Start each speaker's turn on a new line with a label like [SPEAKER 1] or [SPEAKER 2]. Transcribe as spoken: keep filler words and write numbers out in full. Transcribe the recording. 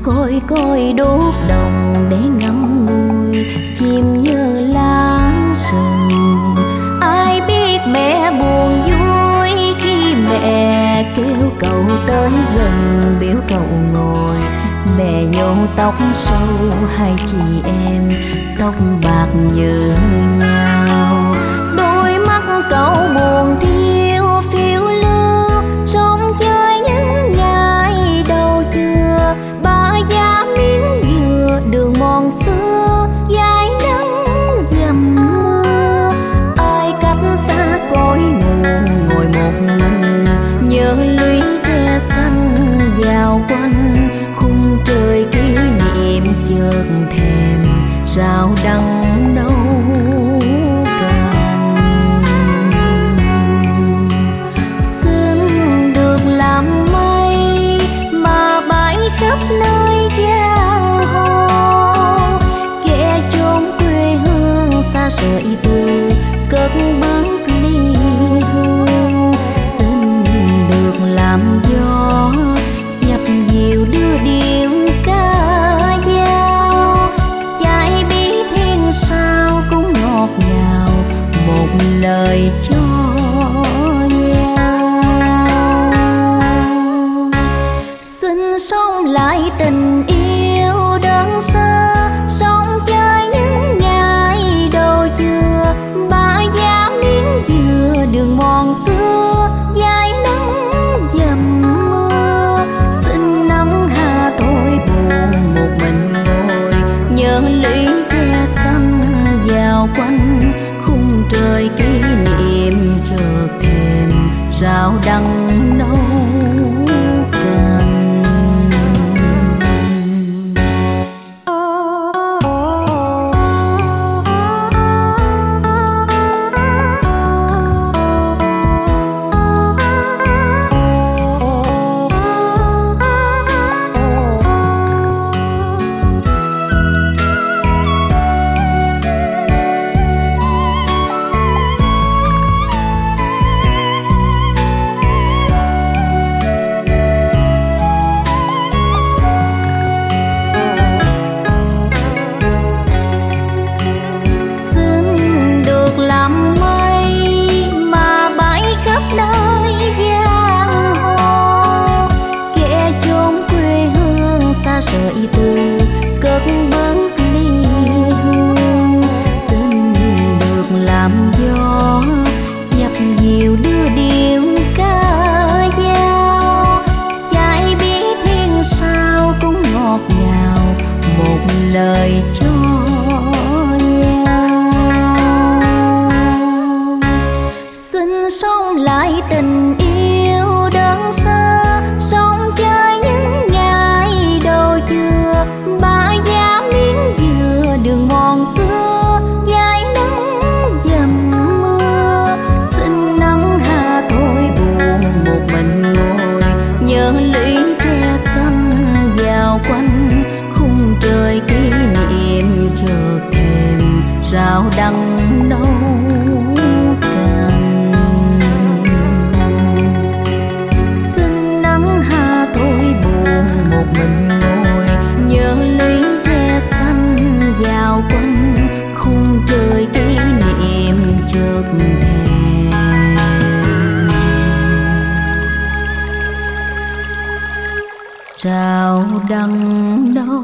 [SPEAKER 1] khói côi đốt đồng để ngắm ngùi chim như lá rừng. Ai biết mẹ buồn vui khi mẹ kêu cậu tới gần, biểu cậu ngồi. Mẹ nhổ tóc sâu hai chị em, tóc bạc như nhau. Đôi mắt cậu buồn thiêu phiêu lưu, sống chơi những ngày đầu trưa. Ba giá miếng dừa đường mòn xưa, dài nắng dầm mưa. Ai cách xa cõi nguồn ngồi một mình, nhớ lũy tre xanh vào quanh. Khung trời kỷ niệm chợt thèm rau đắng nấu cành. Xin được làm mây mà bay khắp nơi giang hồ, ghé chốn quê hương xa rời từ cất bước ly hương. Xin được làm gió dập dìu đưa điệu ca dao, trái biết hiên sao cũng ngọt ngào một lời cho nhau. Xin sống lại tình yêu đơn sơ, sống chơi những ngày đầu trưa. Ba giá miếng dừa đường mòn xưa, dài nắng dầm mưa. Xin nắng hà tôi buồn một mình ngồi, nhớ lũy tre xanh vào quanh. Khung trời kỷ niệm chợt thèm rau đắng nấu cành. Rời từ cất bước ly hương. Xin được làm gió dập dìu đưa điệu ca dao, trái biết hiên sao cũng ngọt ngào một lời cho nhau. Xin sống lại tình yêu đơn sơ, sống chơi những ngày đầu trưa. Ba giá miếng dừa đường mòn xưa, dài nắng dầm mưa. Xin nắng hà tôi buồn một mình ngồi, nhớ lũy tre xanh vào quanh. Khung trời kỷ niệm chợt thèm rau đắng nấu cành. Xin nắng hà tôi buồn một mình ngồi, nhớ lũy tre xanh vào quanh. Khung trời kỷ niệm chợt thèm rau đắng nấu